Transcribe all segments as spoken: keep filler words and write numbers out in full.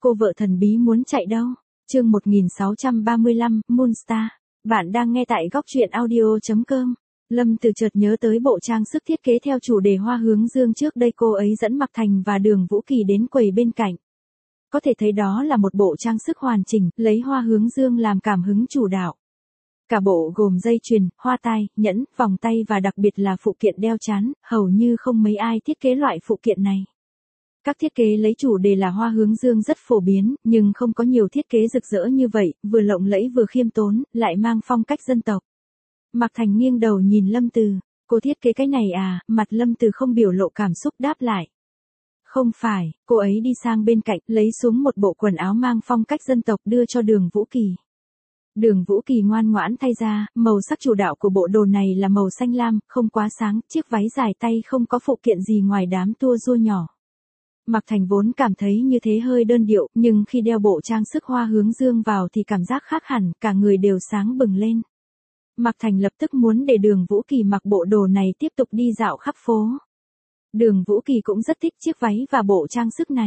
Cô vợ thần bí muốn chạy đâu? Chương một nghìn sáu trăm ba mươi lăm, Moonstar. Bạn đang nghe tại góc truyện audio chấm com. Lâm Từ chợt nhớ tới bộ trang sức thiết kế theo chủ đề hoa hướng dương trước đây cô ấy dẫn Mạc Thành và Đường Vũ Kỳ đến quầy bên cạnh. Có thể thấy đó là một bộ trang sức hoàn chỉnh, lấy hoa hướng dương làm cảm hứng chủ đạo. Cả bộ gồm dây chuyền, hoa tai, nhẫn, vòng tay và đặc biệt là phụ kiện đeo trán, hầu như không mấy ai thiết kế loại phụ kiện này. Các thiết kế lấy chủ đề là hoa hướng dương rất phổ biến, nhưng không có nhiều thiết kế rực rỡ như vậy, vừa lộng lẫy vừa khiêm tốn, lại mang phong cách dân tộc. Mạc Thành nghiêng đầu nhìn Lâm Từ, cô thiết kế cái này à? Mặt Lâm Từ không biểu lộ cảm xúc đáp lại. Không phải, cô ấy đi sang bên cạnh, lấy xuống một bộ quần áo mang phong cách dân tộc đưa cho Đường Vũ Kỳ. Đường Vũ Kỳ ngoan ngoãn thay ra, màu sắc chủ đạo của bộ đồ này là màu xanh lam, không quá sáng, chiếc váy dài tay không có phụ kiện gì ngoài đám tua rua nhỏ. Mạc Thành vốn cảm thấy như thế hơi đơn điệu, nhưng khi đeo bộ trang sức hoa hướng dương vào thì cảm giác khác hẳn, cả người đều sáng bừng lên. Mạc Thành lập tức muốn để Đường Vũ Kỳ mặc bộ đồ này tiếp tục đi dạo khắp phố. Đường Vũ Kỳ cũng rất thích chiếc váy và bộ trang sức này.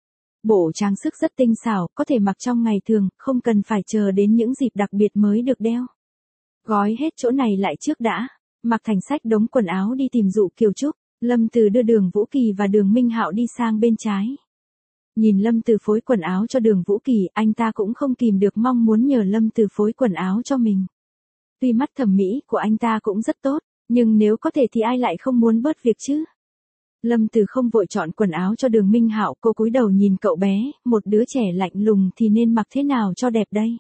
Bộ trang sức rất tinh xảo, có thể mặc trong ngày thường, không cần phải chờ đến những dịp đặc biệt mới được đeo. Gói hết chỗ này lại trước đã. Mạc Thành xách đống quần áo đi tìm Dụ Kiều Trúc. Lâm Từ đưa Đường Vũ Kỳ và Đường Minh Hạo đi sang bên trái. Nhìn Lâm Từ phối quần áo cho Đường Vũ Kỳ, anh ta cũng không kìm được mong muốn nhờ Lâm Từ phối quần áo cho mình. Tuy mắt thẩm mỹ của anh ta cũng rất tốt, nhưng nếu có thể thì ai lại không muốn bớt việc chứ? Lâm Từ không vội chọn quần áo cho Đường Minh Hạo, cô cúi đầu nhìn cậu bé, một đứa trẻ lạnh lùng thì nên mặc thế nào cho đẹp đây?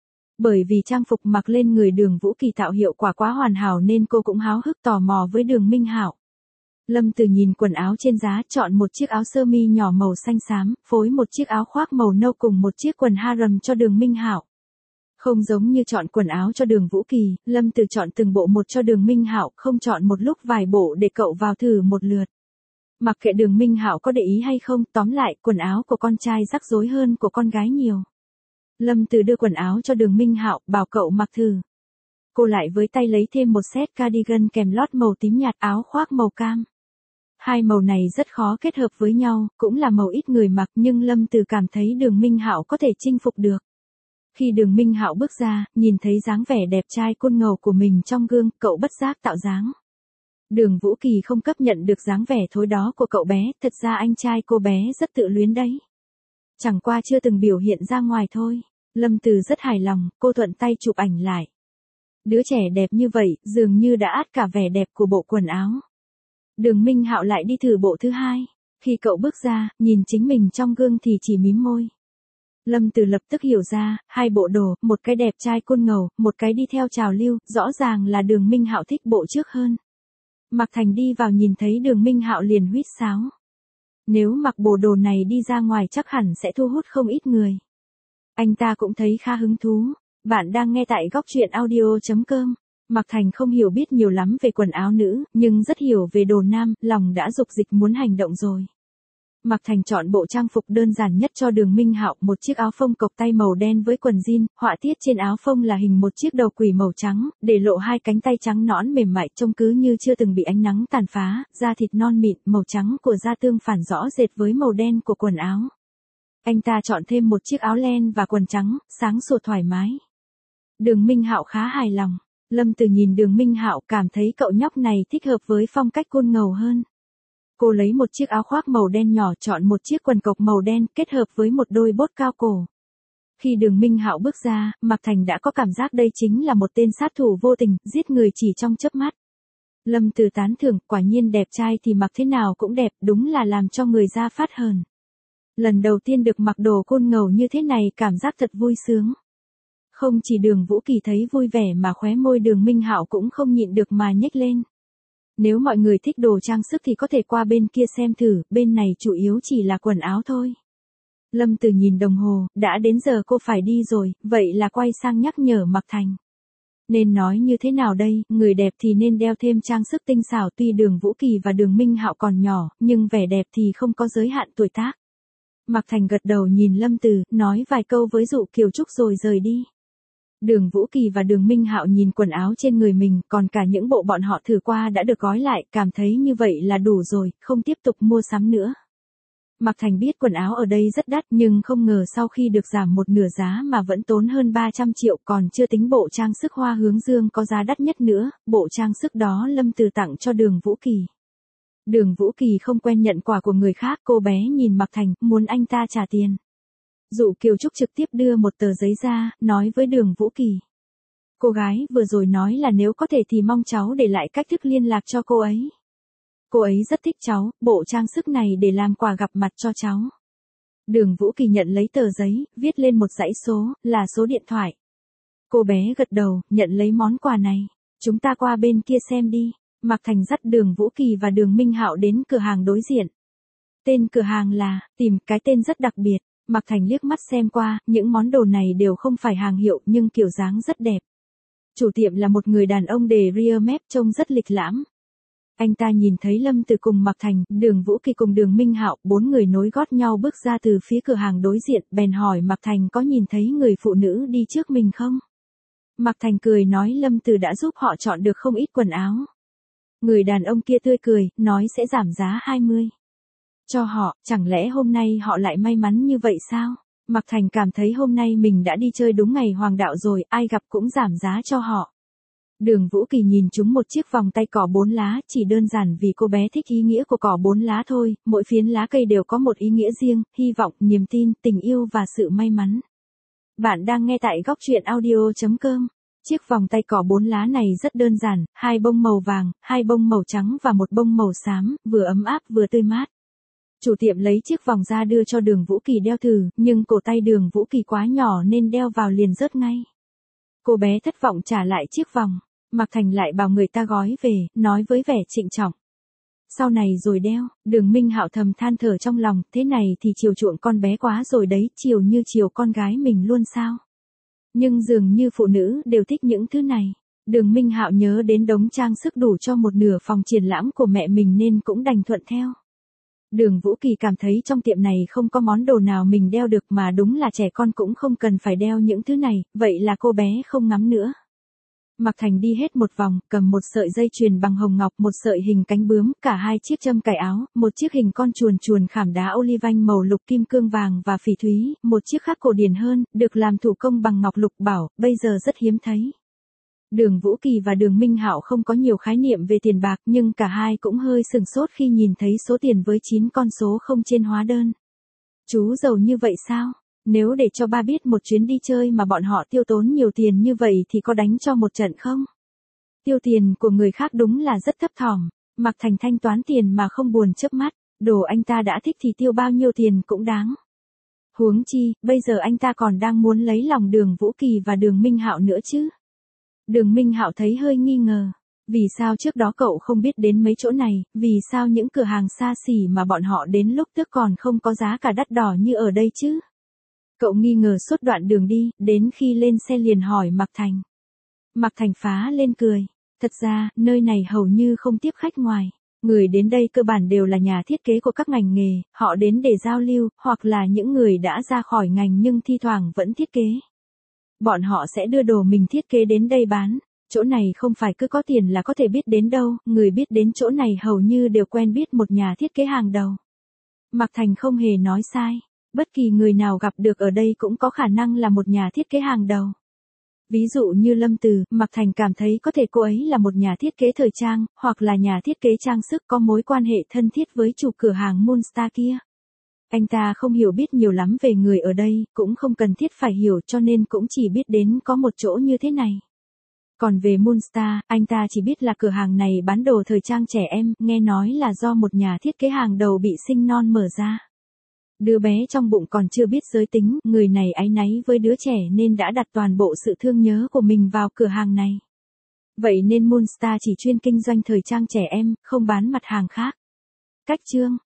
Bởi vì trang phục mặc lên người Đường Vũ Kỳ tạo hiệu quả quá hoàn hảo nên cô cũng háo hức tò mò với Đường Minh Hạo. Lâm Từ nhìn quần áo trên giá, chọn một chiếc áo sơ mi nhỏ màu xanh xám, phối một chiếc áo khoác màu nâu cùng một chiếc quần harem cho Đường Minh Hạo. Không giống như chọn quần áo cho Đường Vũ Kỳ, Lâm Từ chọn từng bộ một cho Đường Minh Hạo, không chọn một lúc vài bộ để cậu vào thử một lượt. Mặc kệ Đường Minh Hạo có để ý hay không, tóm lại, quần áo của con trai rắc rối hơn của con gái nhiều. Lâm Từ đưa quần áo cho Đường Minh Hạo, bảo cậu mặc thử. Cô lại với tay lấy thêm một set cardigan kèm lót màu tím nhạt, áo khoác màu cam. Hai màu này rất khó kết hợp với nhau, cũng là màu ít người mặc, nhưng Lâm Từ cảm thấy Đường Minh Hạo có thể chinh phục được. Khi Đường Minh Hạo bước ra, nhìn thấy dáng vẻ đẹp trai côn ngầu của mình trong gương, cậu bất giác tạo dáng. Đường Vũ Kỳ không chấp nhận được dáng vẻ thối đó của cậu bé, thật ra anh trai cô bé rất tự luyến đấy. Chẳng qua chưa từng biểu hiện ra ngoài thôi. Lâm Từ rất hài lòng, cô thuận tay chụp ảnh lại. Đứa trẻ đẹp như vậy, dường như đã át cả vẻ đẹp của bộ quần áo. Đường Minh Hạo lại đi thử bộ thứ hai. Khi cậu bước ra, nhìn chính mình trong gương thì chỉ mím môi. Lâm Từ lập tức hiểu ra, hai bộ đồ, một cái đẹp trai côn ngầu, một cái đi theo trào lưu, rõ ràng là Đường Minh Hạo thích bộ trước hơn. Mạc Thành đi vào nhìn thấy Đường Minh Hạo liền huýt sáo. Nếu mặc bộ đồ này đi ra ngoài chắc hẳn sẽ thu hút không ít người. Anh ta cũng thấy khá hứng thú. Bạn đang nghe tại góc truyện audio chấm com. Mạc Thành không hiểu biết nhiều lắm về quần áo nữ, nhưng rất hiểu về đồ nam, lòng đã dục dịch muốn hành động rồi. Mạc Thành chọn bộ trang phục đơn giản nhất cho Đường Minh Hạo, một chiếc áo phông cộc tay màu đen với quần jean, họa tiết trên áo phông là hình một chiếc đầu quỷ màu trắng, để lộ hai cánh tay trắng nõn mềm mại trông cứ như chưa từng bị ánh nắng tàn phá, da thịt non mịn, màu trắng của da tương phản rõ rệt với màu đen của quần áo. Anh ta chọn thêm một chiếc áo len và quần trắng, sáng sủa thoải mái. Đường Minh Hạo khá hài lòng. Lâm Từ nhìn Đường Minh Hạo cảm thấy cậu nhóc này thích hợp với phong cách côn ngầu hơn. Cô lấy một chiếc áo khoác màu đen nhỏ, chọn một chiếc quần cộc màu đen kết hợp với một đôi bốt cao cổ. Khi Đường Minh Hạo bước ra, Mạc Thành đã có cảm giác đây chính là một tên sát thủ vô tình, giết người chỉ trong chớp mắt. Lâm Từ tán thưởng, quả nhiên đẹp trai thì mặc thế nào cũng đẹp, đúng là làm cho người ra phát hờn. Lần đầu tiên được mặc đồ côn ngầu như thế này cảm giác thật vui sướng. Không chỉ Đường Vũ Kỳ thấy vui vẻ mà khóe môi Đường Minh Hạo cũng không nhịn được mà nhếch lên. Nếu mọi người thích đồ trang sức thì có thể qua bên kia xem thử, bên này chủ yếu chỉ là quần áo thôi. Lâm Từ nhìn đồng hồ, đã đến giờ cô phải đi rồi, vậy là quay sang nhắc nhở Mạc Thành. Nên nói như thế nào đây, người đẹp thì nên đeo thêm trang sức tinh xảo, tuy Đường Vũ Kỳ và Đường Minh Hạo còn nhỏ, nhưng vẻ đẹp thì không có giới hạn tuổi tác. Mạc Thành gật đầu nhìn Lâm Từ, nói vài câu với Dụ Kiều Trúc rồi rời đi. Đường Vũ Kỳ và Đường Minh Hạo nhìn quần áo trên người mình, còn cả những bộ bọn họ thử qua đã được gói lại, cảm thấy như vậy là đủ rồi, không tiếp tục mua sắm nữa. Mạc Thành biết quần áo ở đây rất đắt nhưng không ngờ sau khi được giảm một nửa giá mà vẫn tốn hơn ba trăm triệu, còn chưa tính bộ trang sức hoa hướng dương có giá đắt nhất nữa, bộ trang sức đó Lâm Từ tặng cho Đường Vũ Kỳ. Đường Vũ Kỳ không quen nhận quà của người khác, cô bé nhìn Mạc Thành, muốn anh ta trả tiền. Dụ Kiều Trúc trực tiếp đưa một tờ giấy ra, nói với Đường Vũ Kỳ. Cô gái vừa rồi nói là nếu có thể thì mong cháu để lại cách thức liên lạc cho cô ấy. Cô ấy rất thích cháu, bộ trang sức này để làm quà gặp mặt cho cháu. Đường Vũ Kỳ nhận lấy tờ giấy, viết lên một dãy số, là số điện thoại. Cô bé gật đầu, nhận lấy món quà này. Chúng ta qua bên kia xem đi. Mạc Thành dắt Đường Vũ Kỳ và Đường Minh Hạo đến cửa hàng đối diện. Tên cửa hàng là, tìm cái tên rất đặc biệt. Mạc Thành liếc mắt xem qua, những món đồ này đều không phải hàng hiệu nhưng kiểu dáng rất đẹp. Chủ tiệm là một người đàn ông để ria mép trông rất lịch lãm. Anh ta nhìn thấy Lâm Từ cùng Mạc Thành, Đường Vũ Kỳ cùng Đường Minh Hạo, bốn người nối gót nhau bước ra từ phía cửa hàng đối diện, bèn hỏi Mạc Thành có nhìn thấy người phụ nữ đi trước mình không? Mạc Thành cười nói Lâm Từ đã giúp họ chọn được không ít quần áo. Người đàn ông kia tươi cười, nói sẽ giảm giá hai mươi. Cho họ, chẳng lẽ hôm nay họ lại may mắn như vậy sao? Mạc Thành cảm thấy hôm nay mình đã đi chơi đúng ngày hoàng đạo rồi, ai gặp cũng giảm giá cho họ. Đường Vũ Kỳ nhìn chúng một chiếc vòng tay cỏ bốn lá, chỉ đơn giản vì cô bé thích ý nghĩa của cỏ bốn lá thôi, mỗi phiến lá cây đều có một ý nghĩa riêng, hy vọng, niềm tin, tình yêu và sự may mắn. Bạn đang nghe tại góc truyện audio chấm com. Chiếc vòng tay cỏ bốn lá này rất đơn giản, hai bông màu vàng, hai bông màu trắng và một bông màu xám, vừa ấm áp vừa tươi mát. Chủ tiệm lấy chiếc vòng ra đưa cho Đường Vũ Kỳ đeo thử, nhưng cổ tay Đường Vũ Kỳ quá nhỏ nên đeo vào liền rớt ngay. Cô bé thất vọng trả lại chiếc vòng. Mạc Thành lại bảo người ta gói về, nói với vẻ trịnh trọng. Sau này rồi đeo, Đường Minh Hạo thầm than thở trong lòng, thế này thì chiều chuộng con bé quá rồi đấy, chiều như chiều con gái mình luôn sao. Nhưng dường như phụ nữ đều thích những thứ này. Đường Minh Hạo nhớ đến đống trang sức đủ cho một nửa phòng triển lãm của mẹ mình nên cũng đành thuận theo. Đường Vũ Kỳ cảm thấy trong tiệm này không có món đồ nào mình đeo được mà đúng là trẻ con cũng không cần phải đeo những thứ này, vậy là cô bé không ngắm nữa. Mạc Thành đi hết một vòng, cầm một sợi dây chuyền bằng hồng ngọc, một sợi hình cánh bướm, cả hai chiếc châm cài áo, một chiếc hình con chuồn chuồn khảm đá olivanh màu lục kim cương vàng và phỉ thúy, một chiếc khác cổ điển hơn, được làm thủ công bằng ngọc lục bảo, bây giờ rất hiếm thấy. Đường Vũ Kỳ và Đường Minh Hạo không có nhiều khái niệm về tiền bạc nhưng cả hai cũng hơi sừng sốt khi nhìn thấy số tiền với chín con số không trên hóa đơn. Chú giàu như vậy sao? Nếu để cho ba biết một chuyến đi chơi mà bọn họ tiêu tốn nhiều tiền như vậy thì có đánh cho một trận không? Tiêu tiền của người khác đúng là rất thấp thỏm. Mạc Thành thanh toán tiền mà không buồn chớp mắt, đồ anh ta đã thích thì tiêu bao nhiêu tiền cũng đáng. Huống chi, bây giờ anh ta còn đang muốn lấy lòng Đường Vũ Kỳ và Đường Minh Hạo nữa chứ. Đường Minh Hạo thấy hơi nghi ngờ. Vì sao trước đó cậu không biết đến mấy chỗ này, vì sao những cửa hàng xa xỉ mà bọn họ đến lúc trước còn không có giá cả đắt đỏ như ở đây chứ? Cậu nghi ngờ suốt đoạn đường đi, đến khi lên xe liền hỏi Mạc Thành. Mạc Thành phá lên cười. Thật ra, nơi này hầu như không tiếp khách ngoài. Người đến đây cơ bản đều là nhà thiết kế của các ngành nghề, họ đến để giao lưu, hoặc là những người đã ra khỏi ngành nhưng thi thoảng vẫn thiết kế. Bọn họ sẽ đưa đồ mình thiết kế đến đây bán. Chỗ này không phải cứ có tiền là có thể biết đến đâu, người biết đến chỗ này hầu như đều quen biết một nhà thiết kế hàng đầu. Mạc Thành không hề nói sai. Bất kỳ người nào gặp được ở đây cũng có khả năng là một nhà thiết kế hàng đầu. Ví dụ như Lâm Từ, Mạc Thành cảm thấy có thể cô ấy là một nhà thiết kế thời trang, hoặc là nhà thiết kế trang sức có mối quan hệ thân thiết với chủ cửa hàng Moonstar kia. Anh ta không hiểu biết nhiều lắm về người ở đây, cũng không cần thiết phải hiểu cho nên cũng chỉ biết đến có một chỗ như thế này. Còn về Moonstar, anh ta chỉ biết là cửa hàng này bán đồ thời trang trẻ em, nghe nói là do một nhà thiết kế hàng đầu bị sinh non mở ra. Đứa bé trong bụng còn chưa biết giới tính, người này áy náy với đứa trẻ nên đã đặt toàn bộ sự thương nhớ của mình vào cửa hàng này. Vậy nên Moonstar chỉ chuyên kinh doanh thời trang trẻ em, không bán mặt hàng khác. Cách chương